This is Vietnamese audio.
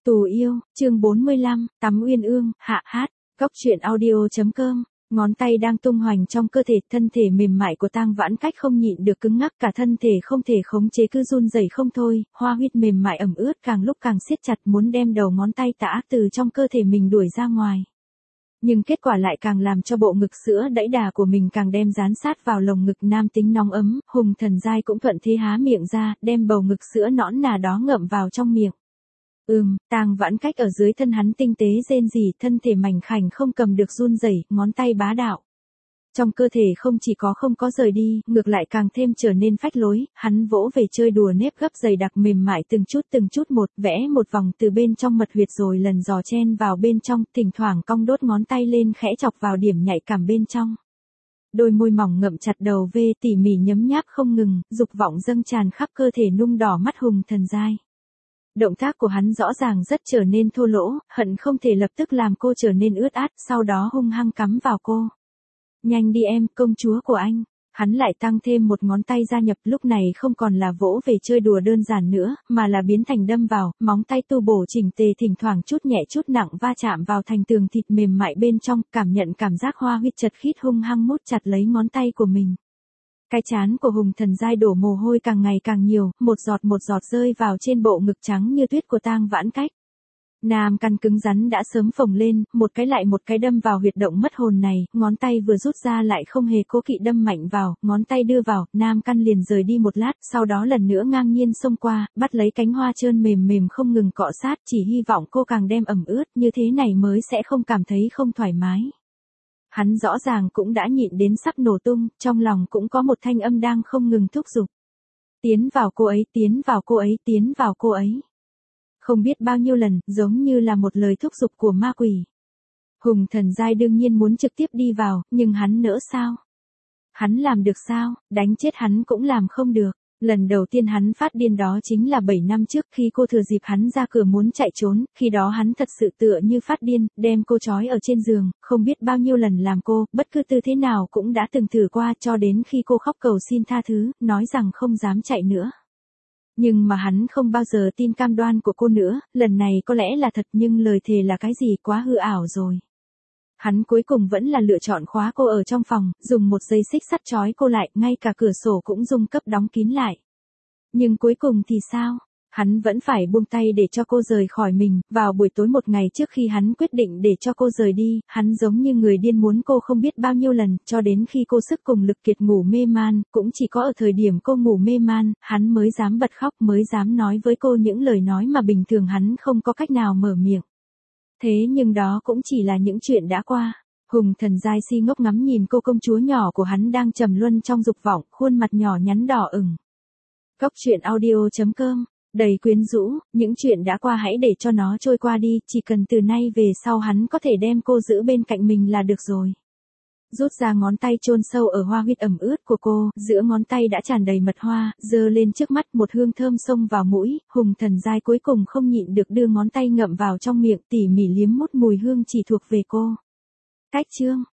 Tù yêu, chương 45, tắm uyên ương, hạ hát, góc truyện audio.com. Ngón tay đang tung hoành trong cơ thể, thân thể mềm mại của Tang Vãn Cách không nhịn được cứng ngắc, cả thân thể không thể khống chế cứ run rẩy không thôi, hoa huyết mềm mại ẩm ướt càng lúc càng siết chặt muốn đem đầu ngón tay tã từ trong cơ thể mình đuổi ra ngoài. Nhưng kết quả lại càng làm cho bộ ngực sữa đẫy đà của mình càng đem dán sát vào lồng ngực nam tính nóng ấm, Hùng Thần Giai cũng thuận thế há miệng ra, đem bầu ngực sữa nõn nà đó ngậm vào trong miệng. Tang Vãn Cách ở dưới thân hắn tinh tế rên rỉ, thân thể mảnh khảnh không cầm được run rẩy, ngón tay bá đạo. Trong cơ thể không chỉ không có rời đi, ngược lại càng thêm trở nên phách lối, hắn vỗ về chơi đùa nếp gấp dày đặc mềm mại từng chút một, vẽ một vòng từ bên trong mật huyệt rồi lần dò chen vào bên trong, thỉnh thoảng cong đốt ngón tay lên khẽ chọc vào điểm nhạy cảm bên trong. Đôi môi mỏng ngậm chặt đầu V tỉ mỉ nhấm nháp không ngừng, dục vọng dâng tràn khắp cơ thể nung đỏ mắt Hùng Thần Giai. Động tác của hắn rõ ràng rất trở nên thô lỗ, hận không thể lập tức làm cô trở nên ướt át, sau đó hung hăng cắm vào cô. Nhanh đi em, công chúa của anh. Hắn lại tăng thêm một ngón tay gia nhập, lúc này không còn là vỗ về chơi đùa đơn giản nữa, mà là biến thành đâm vào, móng tay tu bổ chỉnh tề, thỉnh thoảng chút nhẹ chút nặng va chạm vào thành tường thịt mềm mại bên trong, cảm nhận cảm giác hoa huyết chật khít hung hăng mút chặt lấy ngón tay của mình. Cái trán của Hùng Thần Giai đổ mồ hôi càng ngày càng nhiều, một giọt rơi vào trên bộ ngực trắng như tuyết của Tang Vãn Cách. Nam căn cứng rắn đã sớm phồng lên, một cái lại một cái đâm vào huyệt động mất hồn này, ngón tay vừa rút ra lại không hề cố kỵ đâm mạnh vào, ngón tay đưa vào, nam căn liền rời đi một lát, sau đó lần nữa ngang nhiên xông qua, bắt lấy cánh hoa trơn mềm mềm không ngừng cọ sát, chỉ hy vọng cô càng đem ẩm ướt, như thế này mới sẽ không cảm thấy không thoải mái. Hắn rõ ràng cũng đã nhịn đến sắp nổ tung, trong lòng cũng có một thanh âm đang không ngừng thúc giục. Tiến vào cô ấy, tiến vào cô ấy, tiến vào cô ấy. Không biết bao nhiêu lần, giống như là một lời thúc giục của ma quỷ. Hùng Thần Giai đương nhiên muốn trực tiếp đi vào, nhưng hắn nỡ sao? Hắn làm được sao? Đánh chết hắn cũng làm không được. Lần đầu tiên hắn phát điên đó chính là 7 năm trước khi cô thừa dịp hắn ra cửa muốn chạy trốn, khi đó hắn thật sự tựa như phát điên, đem cô trói ở trên giường, không biết bao nhiêu lần làm cô, bất cứ tư thế nào cũng đã từng thử qua cho đến khi cô khóc cầu xin tha thứ, nói rằng không dám chạy nữa. Nhưng mà hắn không bao giờ tin cam đoan của cô nữa, lần này có lẽ là thật nhưng lời thề là cái gì quá hư ảo rồi. Hắn cuối cùng vẫn là lựa chọn khóa cô ở trong phòng, dùng một dây xích sắt trói cô lại, ngay cả cửa sổ cũng dung cấp đóng kín lại. Nhưng cuối cùng thì sao? Hắn vẫn phải buông tay để cho cô rời khỏi mình, vào buổi tối một ngày trước khi hắn quyết định để cho cô rời đi, hắn giống như người điên muốn cô không biết bao nhiêu lần, cho đến khi cô sức cùng lực kiệt ngủ mê man, cũng chỉ có ở thời điểm cô ngủ mê man, hắn mới dám bật khóc, mới dám nói với cô những lời nói mà bình thường hắn không có cách nào mở miệng. Thế nhưng đó cũng chỉ là những chuyện đã qua. Hùng Thần Giai si ngốc ngắm nhìn cô công chúa nhỏ của hắn đang trầm luân trong dục vọng, khuôn mặt nhỏ nhắn đỏ ửng. Góc truyện audio.com, đầy quyến rũ, những chuyện đã qua hãy để cho nó trôi qua đi, chỉ cần từ nay về sau hắn có thể đem cô giữ bên cạnh mình là được rồi. Rút ra ngón tay chôn sâu ở hoa huyết ẩm ướt của cô, giữa ngón tay đã tràn đầy mật hoa, giơ lên trước mắt một hương thơm xông vào mũi, Hùng Thần Giai cuối cùng không nhịn được đưa ngón tay ngậm vào trong miệng tỉ mỉ liếm mút mùi hương chỉ thuộc về cô. Cách chương